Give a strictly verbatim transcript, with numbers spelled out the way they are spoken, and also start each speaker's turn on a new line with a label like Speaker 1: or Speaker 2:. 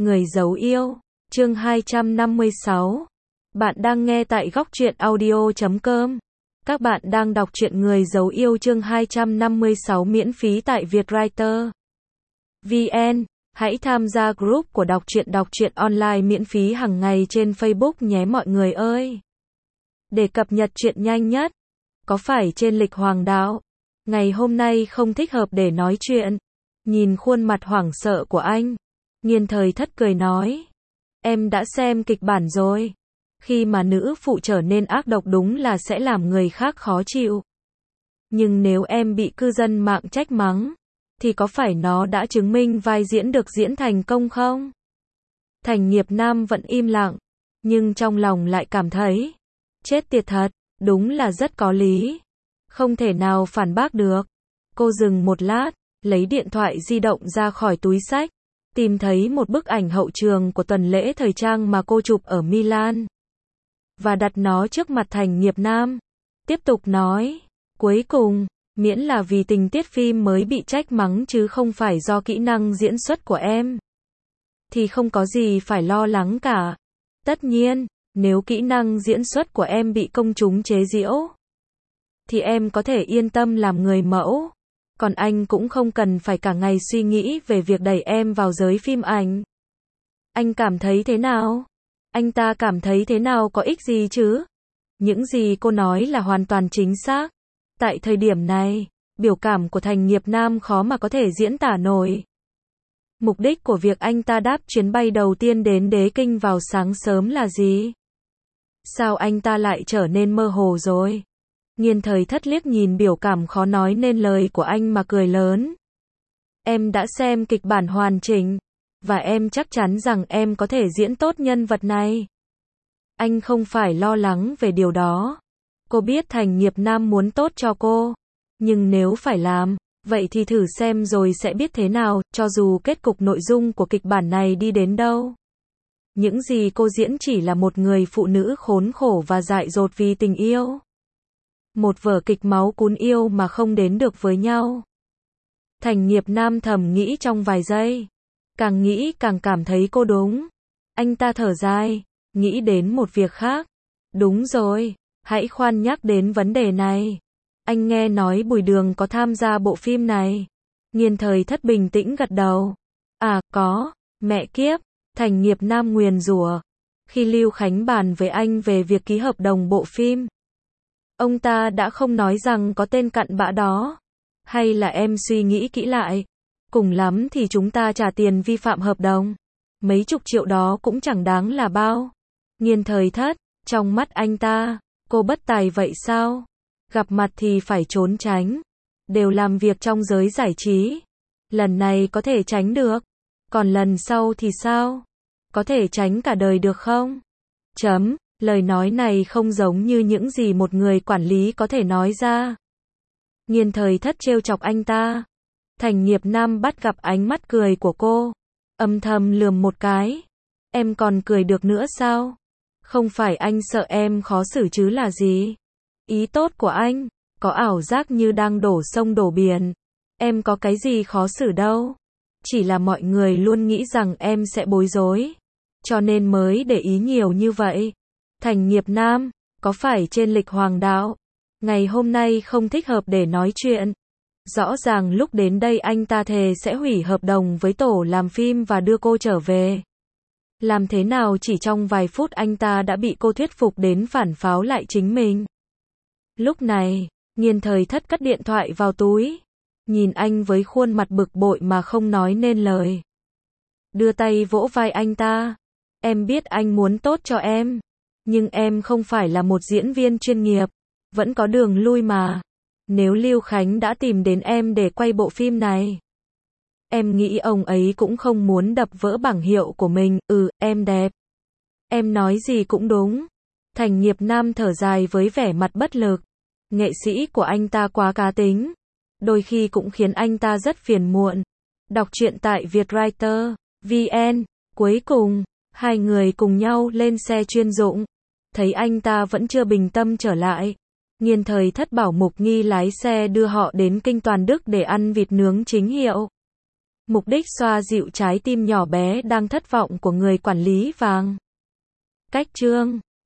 Speaker 1: Người giấu yêu, chương hai trăm năm mươi sáu. Bạn đang nghe tại góc truyện audio chấm com. Các bạn đang đọc truyện Người giấu yêu chương hai trăm năm mươi sáu miễn phí tại Vietwriter chấm vn. Hãy tham gia group của đọc truyện đọc truyện online miễn phí hàng ngày trên Facebook nhé mọi người ơi. Để cập nhật truyện nhanh nhất. Có phải trên lịch hoàng đạo, ngày hôm nay không thích hợp để nói chuyện? Nhìn khuôn mặt hoảng sợ của anh, Nghiên Thời Thất cười nói. Em đã xem kịch bản rồi. Khi mà nữ phụ trở nên ác độc đúng là sẽ làm người khác khó chịu. Nhưng nếu em bị cư dân mạng trách mắng, thì có phải nó đã chứng minh vai diễn được diễn thành công không? Thành Nghiệp Nam vẫn im lặng, nhưng trong lòng lại cảm thấy, chết tiệt thật, đúng là rất có lý. Không thể nào phản bác được. Cô dừng một lát, lấy điện thoại di động ra khỏi túi xách, tìm thấy một bức ảnh hậu trường của tuần lễ thời trang mà cô chụp ở Milan. Và đặt nó trước mặt Thành Nghiệp Nam. Tiếp tục nói, cuối cùng, miễn là vì tình tiết phim mới bị trách mắng chứ không phải do kỹ năng diễn xuất của em, thì không có gì phải lo lắng cả. Tất nhiên, nếu kỹ năng diễn xuất của em bị công chúng chế giễu, thì em có thể yên tâm làm người mẫu. Còn anh cũng không cần phải cả ngày suy nghĩ về việc đẩy em vào giới phim ảnh. Anh cảm thấy thế nào? Anh ta cảm thấy thế nào có ích gì chứ? Những gì cô nói là hoàn toàn chính xác. Tại thời điểm này, biểu cảm của Thành Nghiệp Nam khó mà có thể diễn tả nổi. Mục đích của việc anh ta đáp chuyến bay đầu tiên đến Đế Kinh vào sáng sớm là gì? Sao anh ta lại trở nên mơ hồ rồi? Nghiên Thời Thất liếc nhìn biểu cảm khó nói nên lời của anh mà cười lớn. Em đã xem kịch bản hoàn chỉnh, và em chắc chắn rằng em có thể diễn tốt nhân vật này. Anh không phải lo lắng về điều đó. Cô biết Thành Nghiệp Nam muốn tốt cho cô, nhưng nếu phải làm, vậy thì thử xem rồi sẽ biết thế nào, cho dù kết cục nội dung của kịch bản này đi đến đâu. Những gì cô diễn chỉ là một người phụ nữ khốn khổ và dại dột vì tình yêu. Một vở kịch máu cún yêu mà không đến được với nhau. Thành Nghiệp Nam thầm nghĩ trong vài giây. Càng nghĩ càng cảm thấy cô đúng. Anh ta thở dài, nghĩ đến một việc khác. Đúng rồi, hãy khoan nhắc đến vấn đề này. Anh nghe nói Bùi Đường có tham gia bộ phim này. Nghiên Thời Thất bình tĩnh gật đầu. À, có, mẹ kiếp. Thành Nghiệp Nam nguyền rủa. Khi Lưu Khánh bàn với anh về việc ký hợp đồng bộ phim, ông ta đã không nói rằng có tên cặn bã đó. Hay là em suy nghĩ kỹ lại, cùng lắm thì chúng ta trả tiền vi phạm hợp đồng. Mấy chục triệu đó cũng chẳng đáng là bao. Nghiên Thời Thất, trong mắt anh ta, cô bất tài vậy sao? Gặp mặt thì phải trốn tránh. Đều làm việc trong giới giải trí. Lần này có thể tránh được. Còn lần sau thì sao? Có thể tránh cả đời được không? Chấm. Lời nói này không giống như những gì một người quản lý có thể nói ra. Nghiên Thời Thất trêu chọc anh ta. Thành Nghiệp Nam bắt gặp ánh mắt cười của cô, âm thầm lườm một cái. Em còn cười được nữa sao? Không phải anh sợ em khó xử chứ là gì? Ý tốt của anh, có ảo giác như đang đổ sông đổ biển. Em có cái gì khó xử đâu. Chỉ là mọi người luôn nghĩ rằng em sẽ bối rối, cho nên mới để ý nhiều như vậy. Thành Nghiệp Nam, có phải trên lịch hoàng đạo, ngày hôm nay không thích hợp để nói chuyện? Rõ ràng lúc đến đây anh ta thề sẽ hủy hợp đồng với tổ làm phim và đưa cô trở về. Làm thế nào chỉ trong vài phút anh ta đã bị cô thuyết phục đến phản pháo lại chính mình. Lúc này, Nghiên Thời Thất cất điện thoại vào túi, nhìn anh với khuôn mặt bực bội mà không nói nên lời. Đưa tay vỗ vai anh ta. Em biết anh muốn tốt cho em, nhưng em không phải là một diễn viên chuyên nghiệp, vẫn có đường lui mà. Nếu Lưu Khánh đã tìm đến em để quay bộ phim này, em nghĩ ông ấy cũng không muốn đập vỡ bảng hiệu của mình. Ừ, em đẹp. Em nói gì cũng đúng. Thành Nghiệp Nam thở dài với vẻ mặt bất lực. Nghệ sĩ của anh ta quá cá tính, đôi khi cũng khiến anh ta rất phiền muộn. Đọc truyện tại Vietwriter chấm vn. Cuối cùng, hai người cùng nhau lên xe chuyên dụng. Thấy anh ta vẫn chưa bình tâm trở lại, Nghiên Thời Thất bảo Mục Nghi lái xe đưa họ đến Kinh Toàn Đức để ăn vịt nướng chính hiệu. Mục đích xoa dịu trái tim nhỏ bé đang thất vọng của người quản lý vàng. Cách chương